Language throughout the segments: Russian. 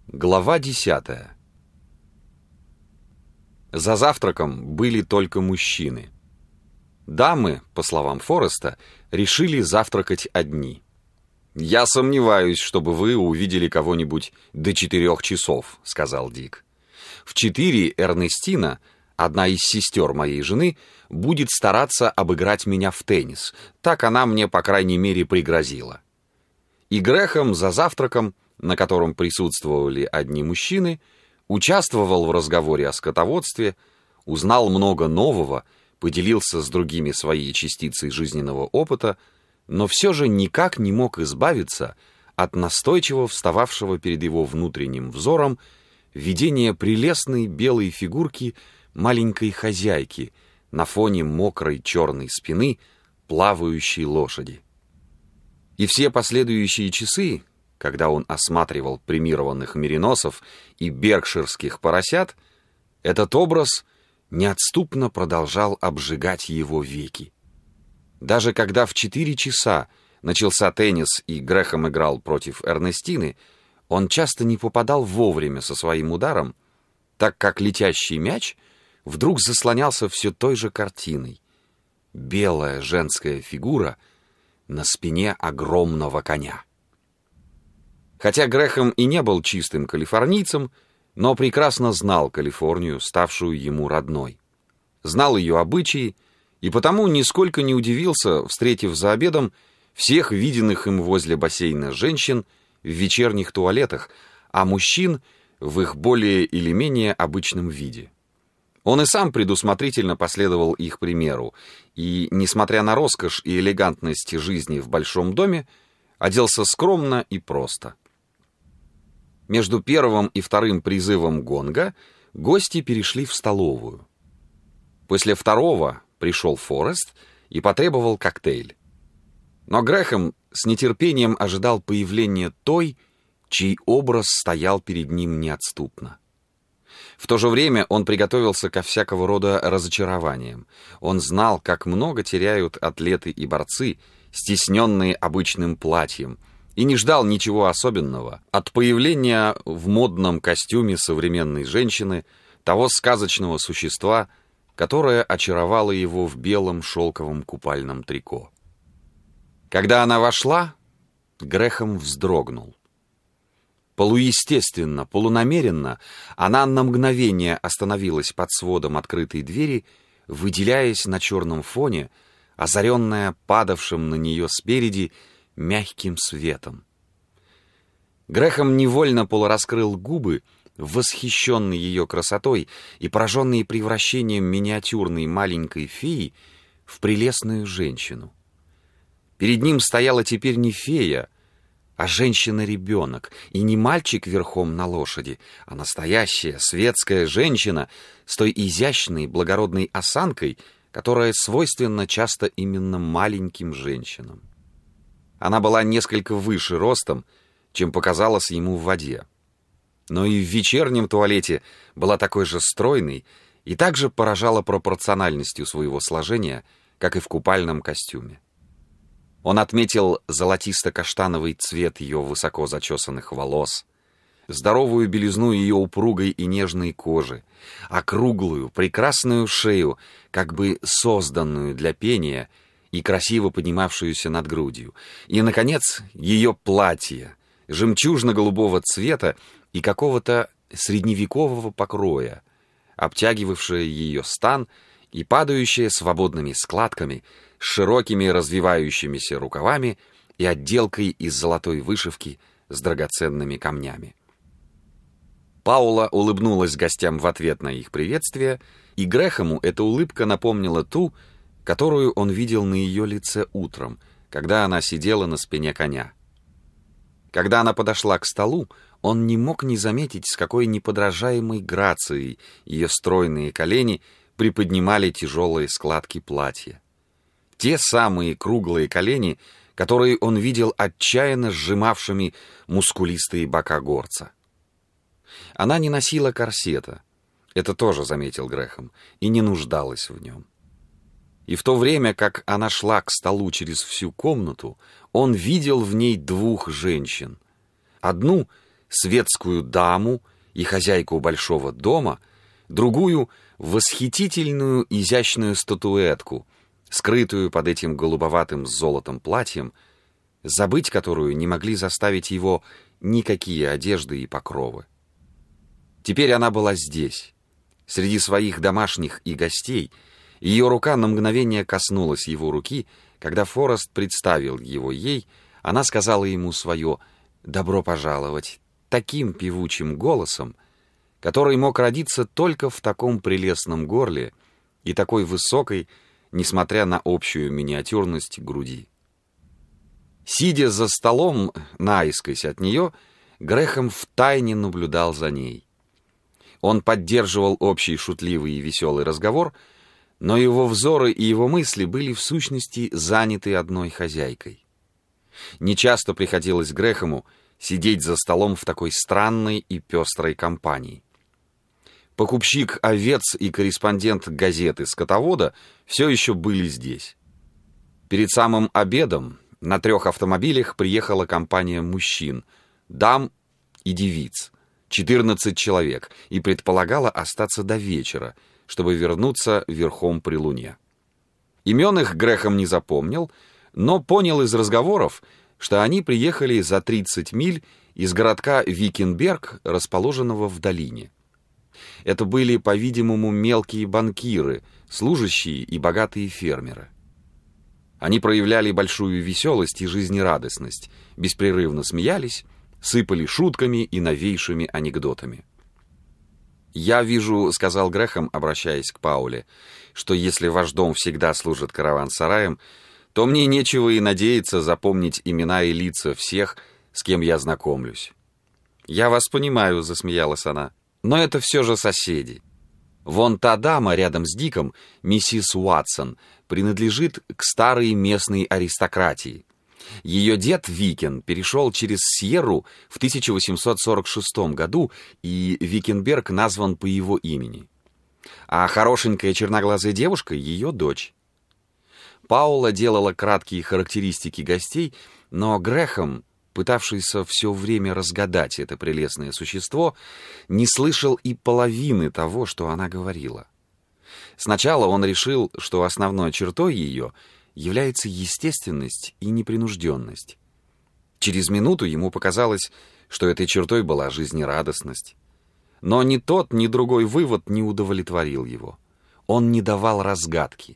Глава 10. За завтраком были только мужчины. Дамы, по словам Фореста, решили завтракать одни. «Я сомневаюсь, чтобы вы увидели кого-нибудь до 4 часов», — сказал Дик. «В 4 Эрнестина, одна из сестер моей жены, будет стараться обыграть меня в теннис. Так она мне, по крайней мере, пригрозила». И Грэхэм за завтраком, на котором присутствовали одни мужчины, участвовал в разговоре о скотоводстве, узнал много нового, поделился с другими своей частицей жизненного опыта, но все же никак не мог избавиться от настойчиво встававшего перед его внутренним взором видения прелестной белой фигурки маленькой хозяйки на фоне мокрой черной спины плавающей лошади. И все последующие часы, когда он осматривал премированных мериносов и беркширских поросят, этот образ неотступно продолжал обжигать его веки. Даже когда в 4 часа начался теннис и Грэхэм играл против Эрнестины, он часто не попадал вовремя со своим ударом, так как летящий мяч вдруг заслонялся все той же картиной. Белая женская фигура на спине огромного коня. Хотя Грэхэм и не был чистым калифорнийцем, но прекрасно знал Калифорнию, ставшую ему родной. Знал ее обычаи, и потому нисколько не удивился, встретив за обедом всех виденных им возле бассейна женщин в вечерних туалетах, а мужчин в их более или менее обычном виде. Он и сам предусмотрительно последовал их примеру, и, несмотря на роскошь и элегантность жизни в большом доме, оделся скромно и просто. Между первым и вторым призывом гонга гости перешли в столовую. После второго пришел Форест и потребовал коктейль. Но Грэхэм с нетерпением ожидал появления той, чей образ стоял перед ним неотступно. В то же время он приготовился ко всякого рода разочарованиям. Он знал, как много теряют атлеты и борцы, стесненные обычным платьем, и не ждал ничего особенного от появления в модном костюме современной женщины, того сказочного существа, которое очаровало его в белом шелковом купальном трико. Когда она вошла, Грэхэм вздрогнул. Полуестественно, полунамеренно она на мгновение остановилась под сводом открытой двери, выделяясь на черном фоне, озаренная падавшим на нее спереди мягким светом. Грэхэм невольно полураскрыл губы, восхищенный ее красотой и пораженный превращением миниатюрной маленькой феи в прелестную женщину. Перед ним стояла теперь не фея, а женщина-ребенок, и не мальчик верхом на лошади, а настоящая светская женщина с той изящной благородной осанкой, которая свойственна часто именно маленьким женщинам. Она была несколько выше ростом, чем показалось ему в воде. Но и в вечернем туалете была такой же стройной и также поражала пропорциональностью своего сложения, как и в купальном костюме. Он отметил золотисто-каштановый цвет ее высоко зачесанных волос, здоровую белизну ее упругой и нежной кожи, округлую, прекрасную шею, как бы созданную для пения и красиво поднимавшуюся над грудью, и, наконец, ее платье, жемчужно-голубого цвета и какого-то средневекового покроя, обтягивавшее ее стан и падающее свободными складками, с широкими развивающимися рукавами и отделкой из золотой вышивки с драгоценными камнями. Паула улыбнулась гостям в ответ на их приветствие, и Грэхэму эта улыбка напомнила ту, которую он видел на ее лице утром, когда она сидела на спине коня. Когда она подошла к столу, он не мог не заметить, с какой неподражаемой грацией ее стройные колени приподнимали тяжелые складки платья. Те самые круглые колени, которые он видел отчаянно сжимавшими мускулистые бока горца. Она не носила корсета, это тоже заметил Грэхэм, и не нуждалась в нем. И в то время, как она шла к столу через всю комнату, он видел в ней 2 женщин. Одну светскую даму и хозяйку большого дома, другую — восхитительную изящную статуэтку, скрытую под этим голубоватым с золотом платьем, забыть которую не могли заставить его никакие одежды и покровы. Теперь она была здесь, среди своих домашних и гостей. Ее рука на мгновение коснулась его руки. Когда Форест представил его ей, она сказала ему свое «добро пожаловать» таким певучим голосом, который мог родиться только в таком прелестном горле и такой высокой, несмотря на общую миниатюрность груди. Сидя за столом наискось от нее, Грэхэм втайне наблюдал за ней. Он поддерживал общий шутливый и веселый разговор, но его взоры и его мысли были в сущности заняты одной хозяйкой. Нечасто приходилось Грэхэму сидеть за столом в такой странной и пестрой компании. Покупщик овец и корреспондент газеты «Скотовода» все еще были здесь. Перед самым обедом на 3 автомобилях приехала компания мужчин, дам и девиц, 14 человек, и предполагала остаться до вечера, чтобы вернуться верхом при луне. Имен их Грэхэм не запомнил, но понял из разговоров, что они приехали за 30 миль из городка Викенберг, расположенного в долине. Это были, по-видимому, мелкие банкиры, служащие и богатые фермеры. Они проявляли большую веселость и жизнерадостность, беспрерывно смеялись, сыпали шутками и новейшими анекдотами. «Я вижу, — сказал Грэхэм, обращаясь к Пауле, — что если ваш дом всегда служит караван-сараем, то мне нечего и надеяться запомнить имена и лица всех, с кем я знакомлюсь». «Я вас понимаю, — засмеялась она, — но это все же соседи. Вон та дама рядом с Диком, миссис Уатсон, принадлежит к старой местной аристократии. Ее дед Викен перешел через Сьерру в 1846 году, и Викенберг назван по его имени. А хорошенькая черноглазая девушка — ее дочь». Паула делала краткие характеристики гостей, но Грэхэм, пытавшийся все время разгадать это прелестное существо, не слышал и половины того, что она говорила. Сначала он решил, что основной чертой ее является естественность и непринужденность. Через минуту ему показалось, что этой чертой была жизнерадостность. Но ни тот, ни другой вывод не удовлетворил его. Он не давал разгадки.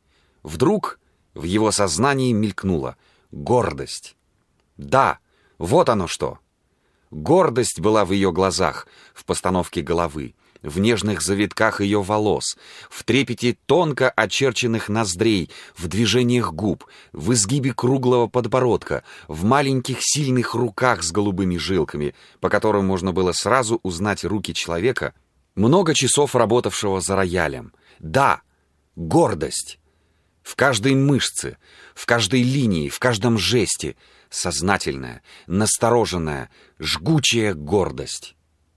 Вдруг в его сознании мелькнула гордость. Да, вот оно что. Гордость была в ее глазах, в постановке головы, в нежных завитках ее волос, в трепете тонко очерченных ноздрей, в движениях губ, в изгибе круглого подбородка, в маленьких сильных руках с голубыми жилками, по которым можно было сразу узнать руки человека, много часов работавшего за роялем. Да, гордость. В каждой мышце, в каждой линии, в каждом жесте сознательная, настороженная, жгучая гордость.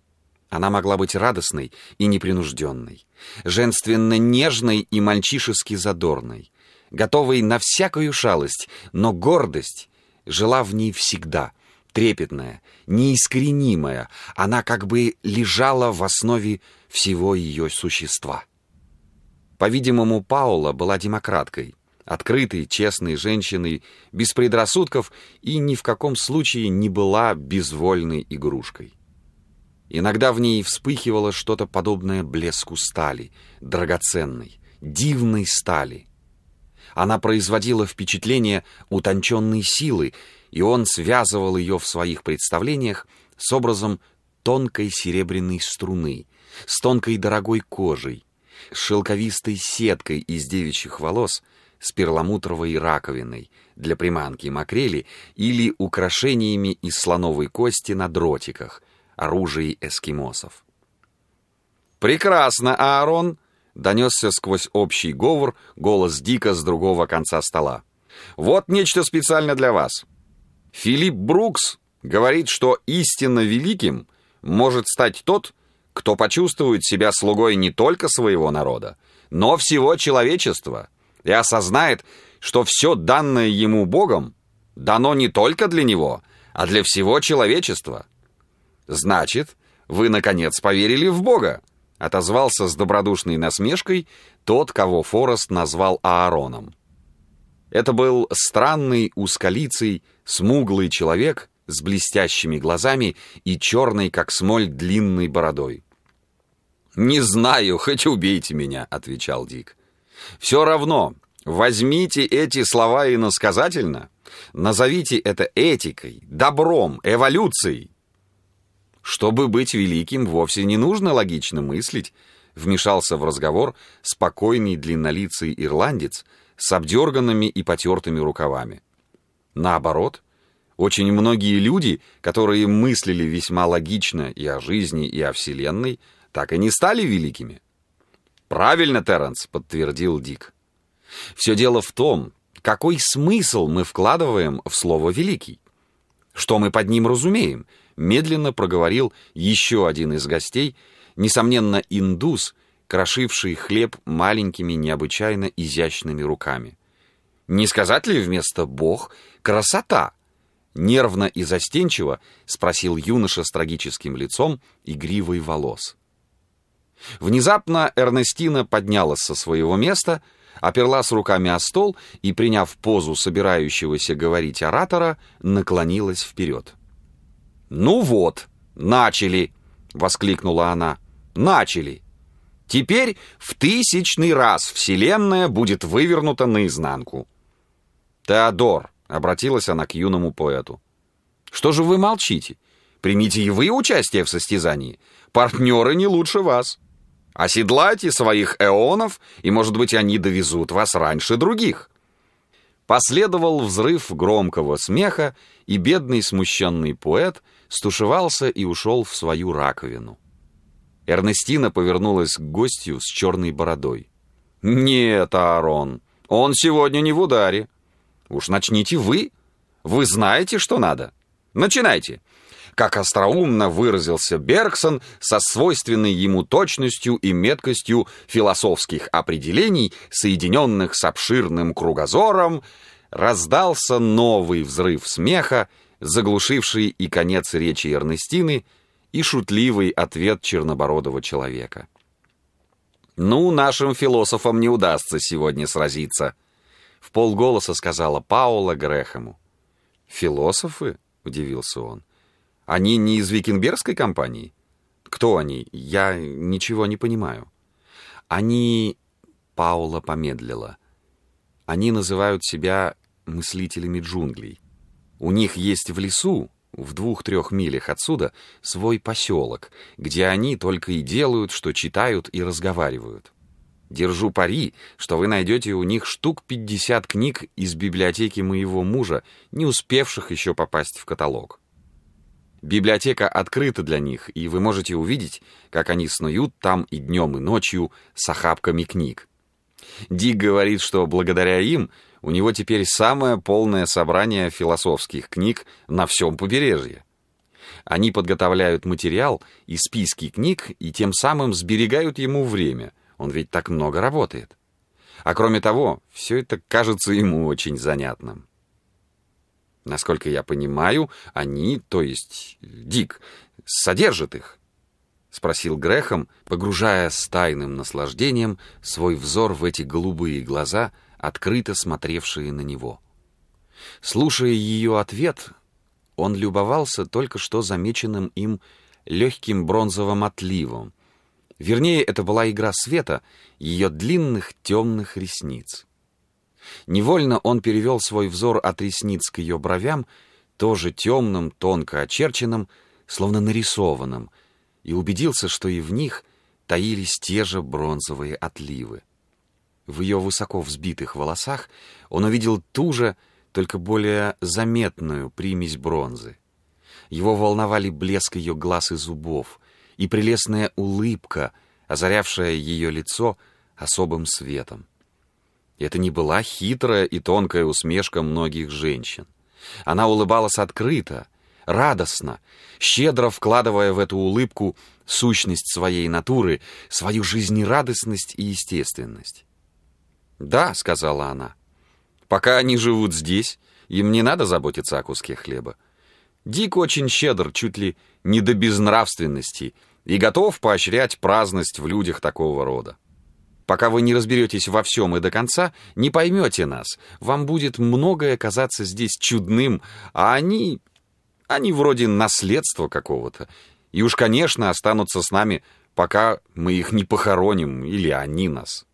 Она могла быть радостной и непринужденной, женственно-нежной и мальчишески задорной, готовой на всякую шалость, но гордость жила в ней всегда, трепетная, неискоренимая, она как бы лежала в основе всего ее существа. По-видимому, Паула была демократкой, открытой, честной женщиной, без предрассудков и ни в каком случае не была безвольной игрушкой. Иногда в ней вспыхивало что-то подобное блеску стали, драгоценной, дивной стали. Она производила впечатление утонченной силы, и он связывал ее в своих представлениях с образом тонкой серебряной струны, с тонкой дорогой кожей, с шелковистой сеткой из девичьих волос, с перламутровой раковиной для приманки макрели или украшениями из слоновой кости на дротиках, оружие эскимосов. «Прекрасно, Аарон!» — донесся сквозь общий говор голос Дика с другого конца стола. «Вот нечто специально для вас. Филипп Брукс говорит, что истинно великим может стать тот, кто почувствует себя слугой не только своего народа, но всего человечества, и осознает, что все данное ему Богом дано не только для него, а для всего человечества. «Значит, вы, наконец, поверили в Бога», — отозвался с добродушной насмешкой тот, кого Форест назвал Аароном. Это был странный, узколицый, смуглый человек с блестящими глазами и черной, как смоль, длинной бородой. «Не знаю, хоть убейте меня», — отвечал Дик. «Все равно, возьмите эти слова иносказательно, назовите это этикой, добром, эволюцией». «Чтобы быть великим, вовсе не нужно логично мыслить», — вмешался в разговор спокойный длиннолицый ирландец с обдерганными и потертыми рукавами. Наоборот, очень многие люди, которые мыслили весьма логично и о жизни, и о Вселенной, так и не стали великими. «Правильно, Терренс», — подтвердил Дик. «Все дело в том, какой смысл мы вкладываем в слово «великий». Что мы под ним разумеем?» — медленно проговорил еще один из гостей, несомненно, индус, крошивший хлеб маленькими необычайно изящными руками. «Не сказать ли вместо «бог» красота?» Нервно и застенчиво спросил юноша с трагическим лицом и гривой волос. Внезапно Эрнестина поднялась со своего места, оперлась руками о стол и, приняв позу собирающегося говорить оратора, наклонилась вперед. «Ну вот, начали!» — воскликнула она. «Начали! Теперь в 1000-й раз Вселенная будет вывернута наизнанку». «Теодор», — обратилась она к юному поэту, — «что же вы молчите? Примите и вы участие в состязании. Партнеры не лучше вас. Оседлайте своих эонов, и, может быть, они довезут вас раньше других». Последовал взрыв громкого смеха, и бедный смущенный поэт стушевался и ушел в свою раковину. Эрнестина повернулась к гостю с черной бородой. «Нет, Аарон, он сегодня не в ударе. Уж начните вы. Вы знаете, что надо. Начинайте». Как остроумно выразился Бергсон со свойственной ему точностью и меткостью философских определений, соединенных с обширным кругозором, раздался новый взрыв смеха, заглушивший и конец речи Эрнестины, и шутливый ответ чернобородого человека. «Ну, нашим философам не удастся сегодня сразиться», — вполголоса сказала Паула Грэхэму. «Философы?» — удивился он. «Они не из Викенбергской компании? Кто они? Я ничего не понимаю». «Они...» — Паула помедлила. «Они называют себя мыслителями джунглей. У них есть в лесу, в 2-3 милях отсюда, свой поселок, где они только и делают, что читают и разговаривают. Держу пари, что вы найдете у них штук 50 книг из библиотеки моего мужа, не успевших еще попасть в каталог. Библиотека открыта для них, и вы можете увидеть, как они снуют там и днем, и ночью с охапками книг. Дик говорит, что благодаря им у него теперь самое полное собрание философских книг на всем побережье. Они подготовляют материал и списки книг, и тем самым сберегают ему время. Он ведь так много работает. А кроме того, все это кажется ему очень занятным. Насколько я понимаю, они, то есть Дик, содержат их? Спросил Грэхэм, погружая с тайным наслаждением свой взор в эти голубые глаза, открыто смотревшие на него. Слушая ее ответ, он любовался только что замеченным им легким бронзовым отливом. Вернее, это была игра света ее длинных темных ресниц. Невольно он перевел свой взор от ресниц к ее бровям, тоже темным, тонко очерченным, словно нарисованным, и убедился, что и в них таились те же бронзовые отливы. В ее высоко взбитых волосах он увидел ту же, только более заметную примесь бронзы. Его волновали блеск ее глаз и зубов, и прелестная улыбка, озарявшая ее лицо особым светом. Это не была хитрая и тонкая усмешка многих женщин. Она улыбалась открыто, радостно, щедро вкладывая в эту улыбку сущность своей натуры, свою жизнерадостность и естественность. «Да», — сказала она, — «пока они живут здесь, им не надо заботиться о куске хлеба. Дик очень щедр, чуть ли не до безнравственности и готов поощрять праздность в людях такого рода. Пока вы не разберетесь во всем и до конца, не поймете нас. Вам будет многое казаться здесь чудным, а они вроде наследства какого-то. И уж, конечно, останутся с нами, пока мы их не похороним, или они нас.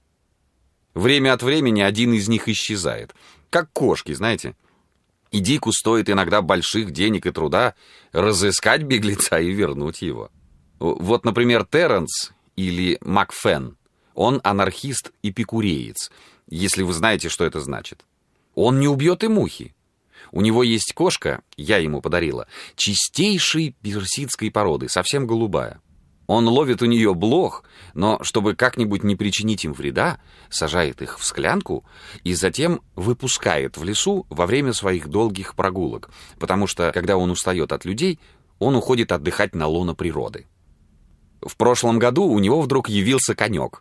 Время от времени один из них исчезает. Как кошки, знаете. И Дику стоит иногда больших денег и труда разыскать беглеца и вернуть его. Вот, например, Терренс или Макфен. Он анархист-эпикуреец, если вы знаете, что это значит. Он не убьет и мухи. У него есть кошка, я ему подарила, чистейшей персидской породы, совсем голубая. Он ловит у нее блох, но чтобы как-нибудь не причинить им вреда, сажает их в склянку и затем выпускает в лесу во время своих долгих прогулок, потому что, когда он устает от людей, он уходит отдыхать на лоно природы. В прошлом году у него вдруг явился конек.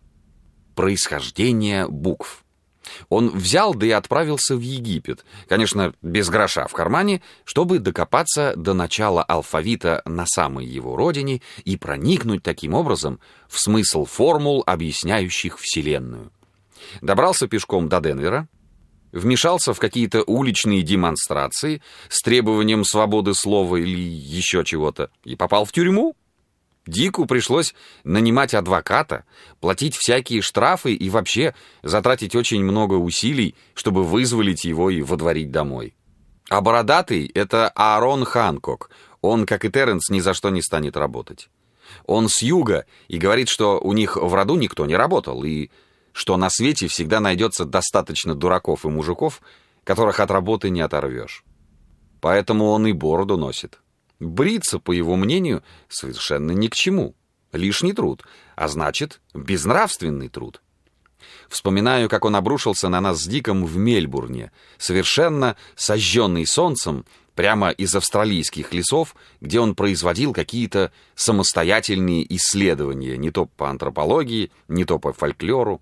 Происхождение букв. Он взял, да и отправился в Египет, конечно, без гроша в кармане, чтобы докопаться до начала алфавита на самой его родине и проникнуть таким образом в смысл формул, объясняющих Вселенную. Добрался пешком до Денвера, вмешался в какие-то уличные демонстрации с требованием свободы слова или еще чего-то и попал в тюрьму. Дику пришлось нанимать адвоката, платить всякие штрафы и вообще затратить очень много усилий, чтобы вызволить его и водворить домой. А бородатый — это Аарон Ханкок. Он, как и Терренс, ни за что не станет работать. Он с юга и говорит, что у них в роду никто не работал, и что на свете всегда найдется достаточно дураков и мужиков, которых от работы не оторвешь. Поэтому он и бороду носит. Бриться, по его мнению, совершенно ни к чему. Лишний труд, а значит, безнравственный труд. Вспоминаю, как он обрушился на нас с Диком в Мельбурне, совершенно сожженный солнцем, прямо из австралийских лесов, где он производил какие-то самостоятельные исследования, не то по антропологии, не то по фольклору.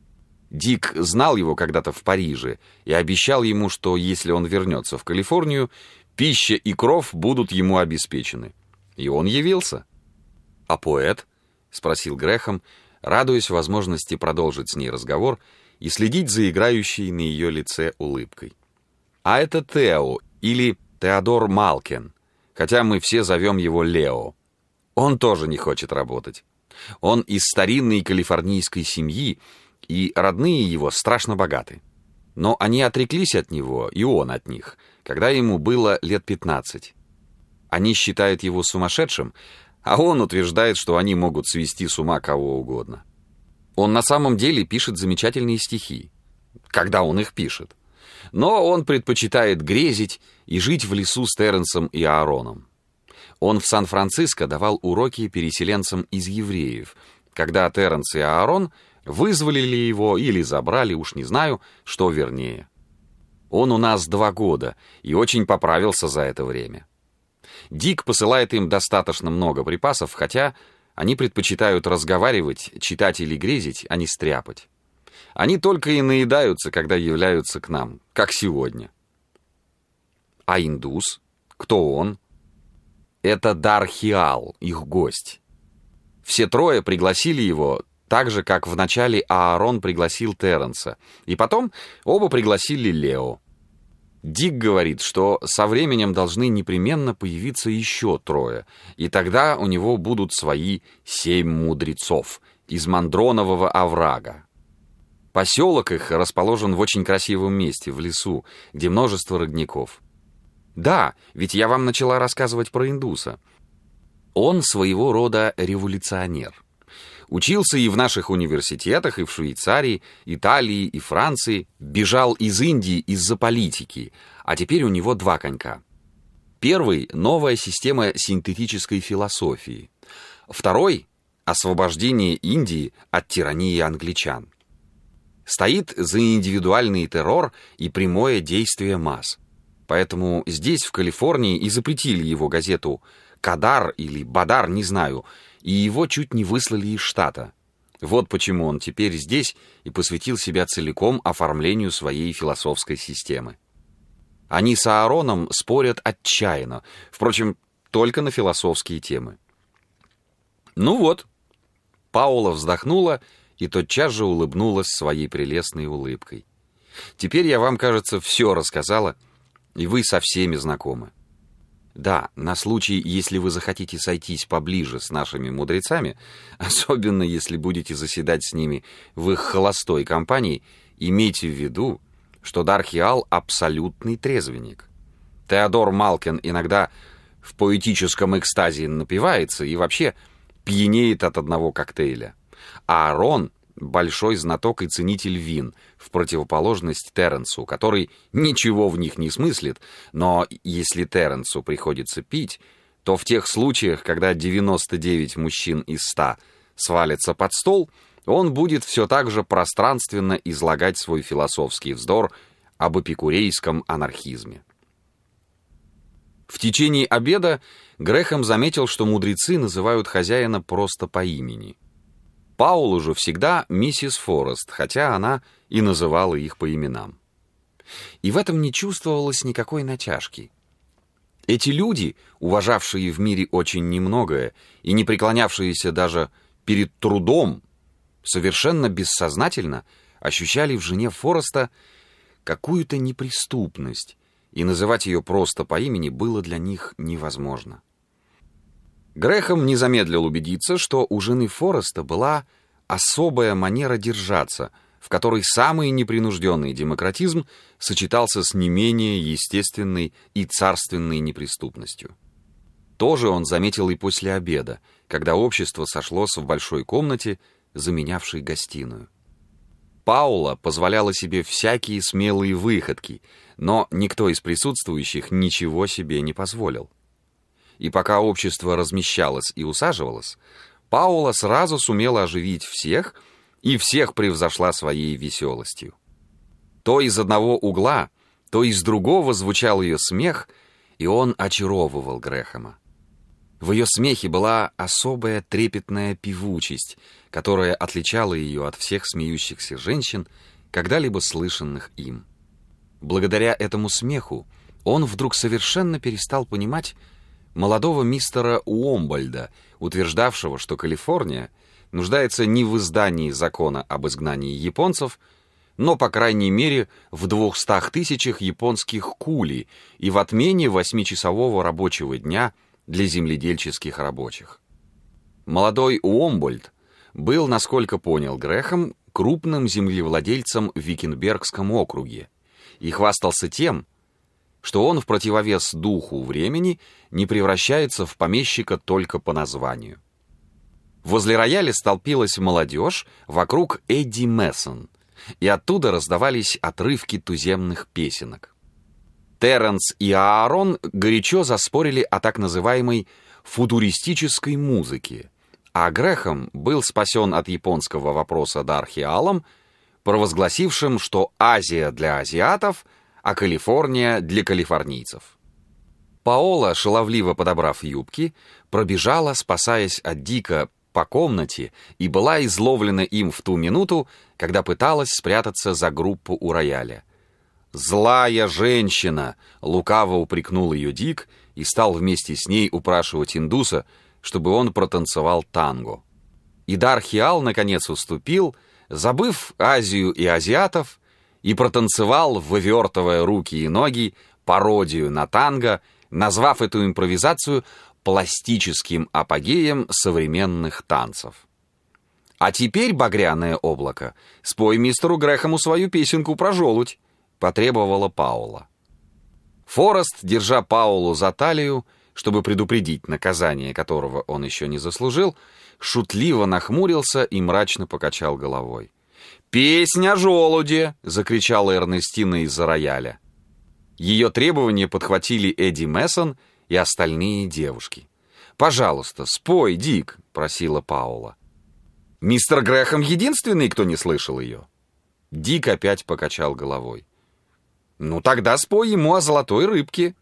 Дик знал его когда-то в Париже и обещал ему, что если он вернется в Калифорнию, пища и кров будут ему обеспечены. И он явился. «А поэт?» — спросил Грэхэм, радуясь возможности продолжить с ней разговор и следить за играющей на ее лице улыбкой. «А это Тео, или Теодор Малкен, хотя мы все зовем его Лео. Он тоже не хочет работать. Он из старинной калифорнийской семьи, и родные его страшно богаты. Но они отреклись от него, и он от них, когда ему было лет 15. Они считают его сумасшедшим, а он утверждает, что они могут свести с ума кого угодно. Он на самом деле пишет замечательные стихи, когда он их пишет. Но он предпочитает грезить и жить в лесу с Терренсом и Аароном. Он в Сан-Франциско давал уроки переселенцам из евреев, когда Терренс и Аарон вызволили его или забрали, уж не знаю, что вернее. Он у нас 2 года и очень поправился за это время. Дик посылает им достаточно много припасов, хотя они предпочитают разговаривать, читать или грезить, а не стряпать. Они только и наедаются, когда являются к нам, как сегодня. А индус? Кто он? Это Дархиал, их гость. Все 3 пригласили его, так же, как вначале Аарон пригласил Терренса, и потом оба пригласили Лео. Дик говорит, что со временем должны непременно появиться еще 3, и тогда у него будут свои 7 мудрецов из Мандронового оврага. Поселок их расположен в очень красивом месте, в лесу, где множество родников. Да, ведь я вам начала рассказывать про индуса. Он своего рода революционер. Учился и в наших университетах, и в Швейцарии, Италии и Франции. Бежал из Индии из-за политики, а теперь у него 2 конька. Первый — новая система синтетической философии. Второй — освобождение Индии от тирании англичан. Стоит за индивидуальный террор и прямое действие масс. Поэтому здесь, в Калифорнии, и запретили его газету «Кадар» или «Бадар», не знаю, и его чуть не выслали из штата. Вот почему он теперь здесь и посвятил себя целиком оформлению своей философской системы. Они с Аароном спорят отчаянно. Впрочем, только на философские темы. Ну вот, Паула вздохнула и тотчас же улыбнулась своей прелестной улыбкой. Теперь я вам, кажется, все рассказала, и вы со всеми знакомы. Да, на случай, если вы захотите сойтись поближе с нашими мудрецами, особенно если будете заседать с ними в их холостой компании, имейте в виду, что Дархиал — абсолютный трезвенник. Теодор Малкин иногда в поэтическом экстазе напивается и вообще пьянеет от одного коктейля. А Аарон — большой знаток и ценитель вин, в противоположность Теренсу, который ничего в них не смыслит, но если Теренсу приходится пить, то в тех случаях, когда 99 мужчин из 100 свалятся под стол, он будет все так же пространственно излагать свой философский вздор об эпикурейском анархизме. В течение обеда Грэхэм заметил, что мудрецы называют хозяина просто по имени. Паулу же всегда миссис Форест, хотя она и называла их по именам. И в этом не чувствовалось никакой натяжки. Эти люди, уважавшие в мире очень немногое и не преклонявшиеся даже перед трудом, совершенно бессознательно ощущали в жене Фореста какую-то неприступность, и называть ее просто по имени было для них невозможно. Грэхэм не замедлил убедиться, что у жены Фореста была особая манера держаться, в которой самый непринужденный демократизм сочетался с не менее естественной и царственной неприступностью. Тоже он заметил и после обеда, когда общество сошлось в большой комнате, заменявшей гостиную. Паула позволяла себе всякие смелые выходки, но никто из присутствующих ничего себе не позволил. И пока общество размещалось и усаживалось, Паула сразу сумела оживить всех, и всех превзошла своей веселостью. То из одного угла, то из другого звучал ее смех, и он очаровывал Грэхэма. В ее смехе была особая трепетная певучесть, которая отличала ее от всех смеющихся женщин, когда-либо слышанных им. Благодаря этому смеху он вдруг совершенно перестал понимать молодого мистера Уомбольда, утверждавшего, что Калифорния нуждается не в издании закона об изгнании японцев, но, по крайней мере, в 200 тысячах японских кули и в отмене 8-часового рабочего дня для земледельческих рабочих. Молодой Уомбольд был, насколько понял Грэхэм, крупным землевладельцем в Викенбергском округе и хвастался тем, что он в противовес духу времени не превращается в помещика только по названию. Возле рояля столпилась молодежь вокруг Эдди Мессон, и оттуда раздавались отрывки туземных песенок. Теренс и Аарон горячо заспорили о так называемой футуристической музыке, а Грэхэм был спасен от японского вопроса Дархиалом, провозгласившим, что Азия для азиатов, а Калифорния для калифорнийцев. Паола, шаловливо подобрав юбки, пробежала, спасаясь от Дика, по комнате и была изловлена им в ту минуту, когда пыталась спрятаться за группу у рояля. «Злая женщина!» — лукаво упрекнул ее Дик и стал вместе с ней упрашивать индуса, чтобы он протанцевал танго. И Дархиал, наконец, уступил, забыв Азию и азиатов, и протанцевал, вывертывая руки и ноги, пародию на танго, назвав эту импровизацию пластическим апогеем современных танцев. «А теперь, багряное облако, спой мистеру Грэхэму свою песенку про желудь», — потребовала Паула. Форест, держа Паулу за талию, чтобы предупредить наказание, которого он еще не заслужил, шутливо нахмурился и мрачно покачал головой. «Песня о желуде!» — закричала Эрнестина из-за рояля. Ее требования подхватили Эдди Мессон и остальные девушки. «Пожалуйста, спой, Дик!» — просила Паула. «Мистер Грэхэм единственный, кто не слышал ее». Дик опять покачал головой. «Ну тогда спой ему о золотой рыбке».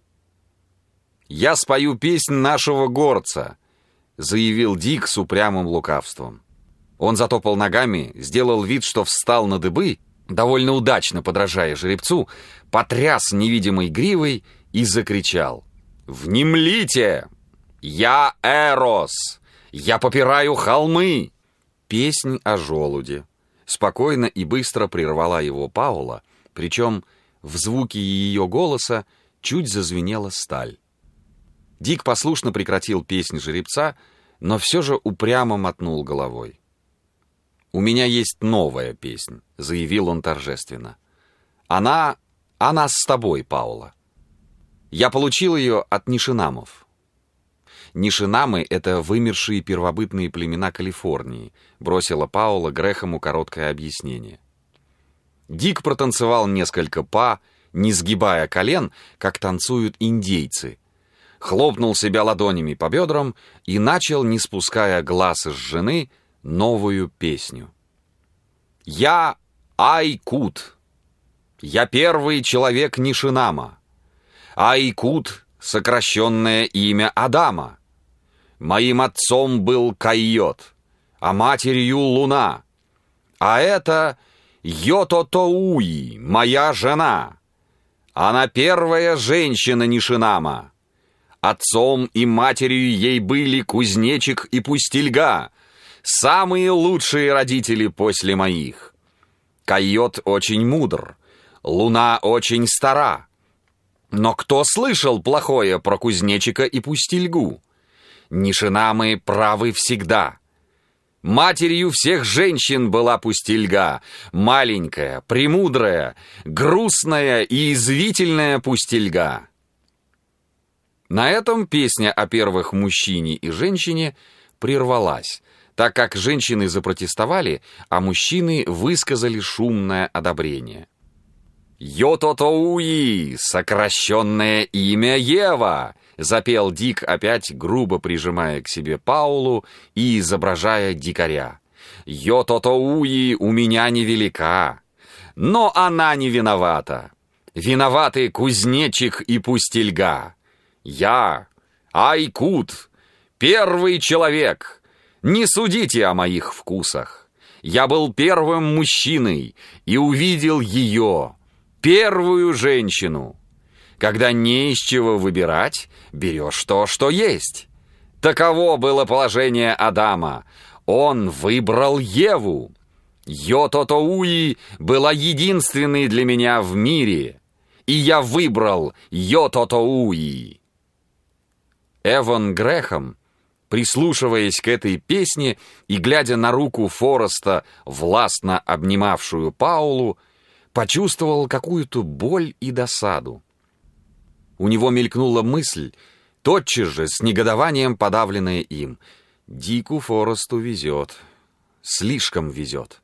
«Я спою песнь нашего горца», — заявил Дик с упрямым лукавством. Он затопал ногами, сделал вид, что встал на дыбы, довольно удачно подражая жеребцу, потряс невидимой гривой и закричал: Внемлите! Я Эрос! Я попираю холмы!» Песнь о желуде. Спокойно и быстро прервала его Паула, причем в звуке ее голоса чуть зазвенела сталь. Дик послушно прекратил песнь жеребца, но все же упрямо мотнул головой. «У меня есть новая песнь», — заявил он торжественно. Она с тобой, Паула. Я получил ее от нишинамов». «Нишинамы — это вымершие первобытные племена Калифорнии», — бросила Паула Грэхэму короткое объяснение. Дик протанцевал несколько па, не сгибая колен, как танцуют индейцы, хлопнул себя ладонями по бедрам и начал, не спуская глаз с жены, новую песню. «Я Айкут. Я первый человек Нишинама. Айкут — сокращенное имя Адама. Моим отцом был Койот, а матерью Луна. А это Йототоуи, моя жена. Она первая женщина Нишинама. Отцом и матерью ей были кузнечик и пустельга, самые лучшие родители после моих. Койот очень мудр, Луна очень стара. Но кто слышал плохое про кузнечика и пустельгу? Нишинамы правы всегда. Матерью всех женщин была пустельга, маленькая, премудрая, грустная и извительная пустельга. На этом песня о первых мужчине и женщине прервалась, так как женщины запротестовали, а мужчины высказали шумное одобрение. «Йототоуи, сокращенное имя Ева!» — запел Дик, опять грубо прижимая к себе Паулу и изображая дикаря. «Йототоуи у меня невелика, но она не виновата. Виноваты кузнечик и пустельга. Я, Айкут, первый человек. Не судите о моих вкусах. Я был первым мужчиной и увидел ее, первую женщину. Когда не из чего выбирать, берешь то, что есть. Таково было положение Адама. Он выбрал Еву. Йототоуи была единственной для меня в мире, и я выбрал Йототоуи». Эван Грэхэм, прислушиваясь к этой песне и глядя на руку Фореста, властно обнимавшую Паулу, почувствовал какую-то боль и досаду. У него мелькнула мысль, тотчас же с негодованием подавленная им: «Дику Форесту везет, слишком везет».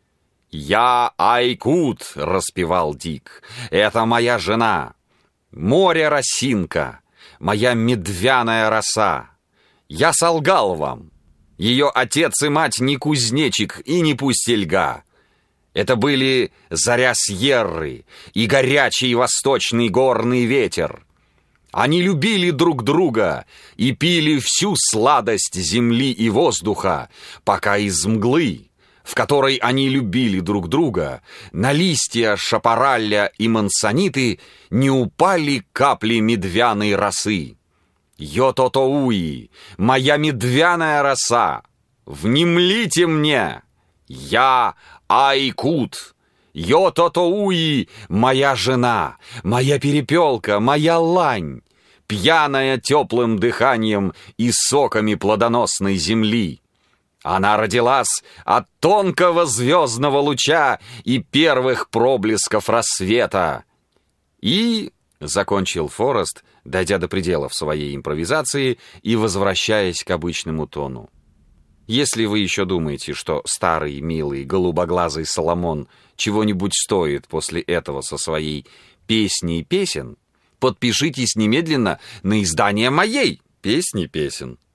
«Я Айкут», — распевал Дик, — «это моя жена, море-росинка, моя медвяная роса. Я солгал вам. Ее отец и мать не кузнечик и не пустельга. Это были заря Сьерры и горячий восточный горный ветер. Они любили друг друга и пили всю сладость земли и воздуха, пока из мглы, в которой они любили друг друга, на листья шапаралля и мансониты не упали капли медвяной росы. Йототоуи, моя медвяная роса, внемлите мне! Я Айкут, Йототоуи, моя жена, моя перепелка, моя лань, пьяная теплым дыханием и соками плодоносной земли. Она родилась от тонкого звездного луча и первых проблесков рассвета. И, закончил Форест, дойдя до пределов своей импровизации и возвращаясь к обычному тону: если вы еще думаете, что старый, милый, голубоглазый Соломон чего-нибудь стоит после этого со своей песней песен, подпишитесь немедленно на издание моей песни песен.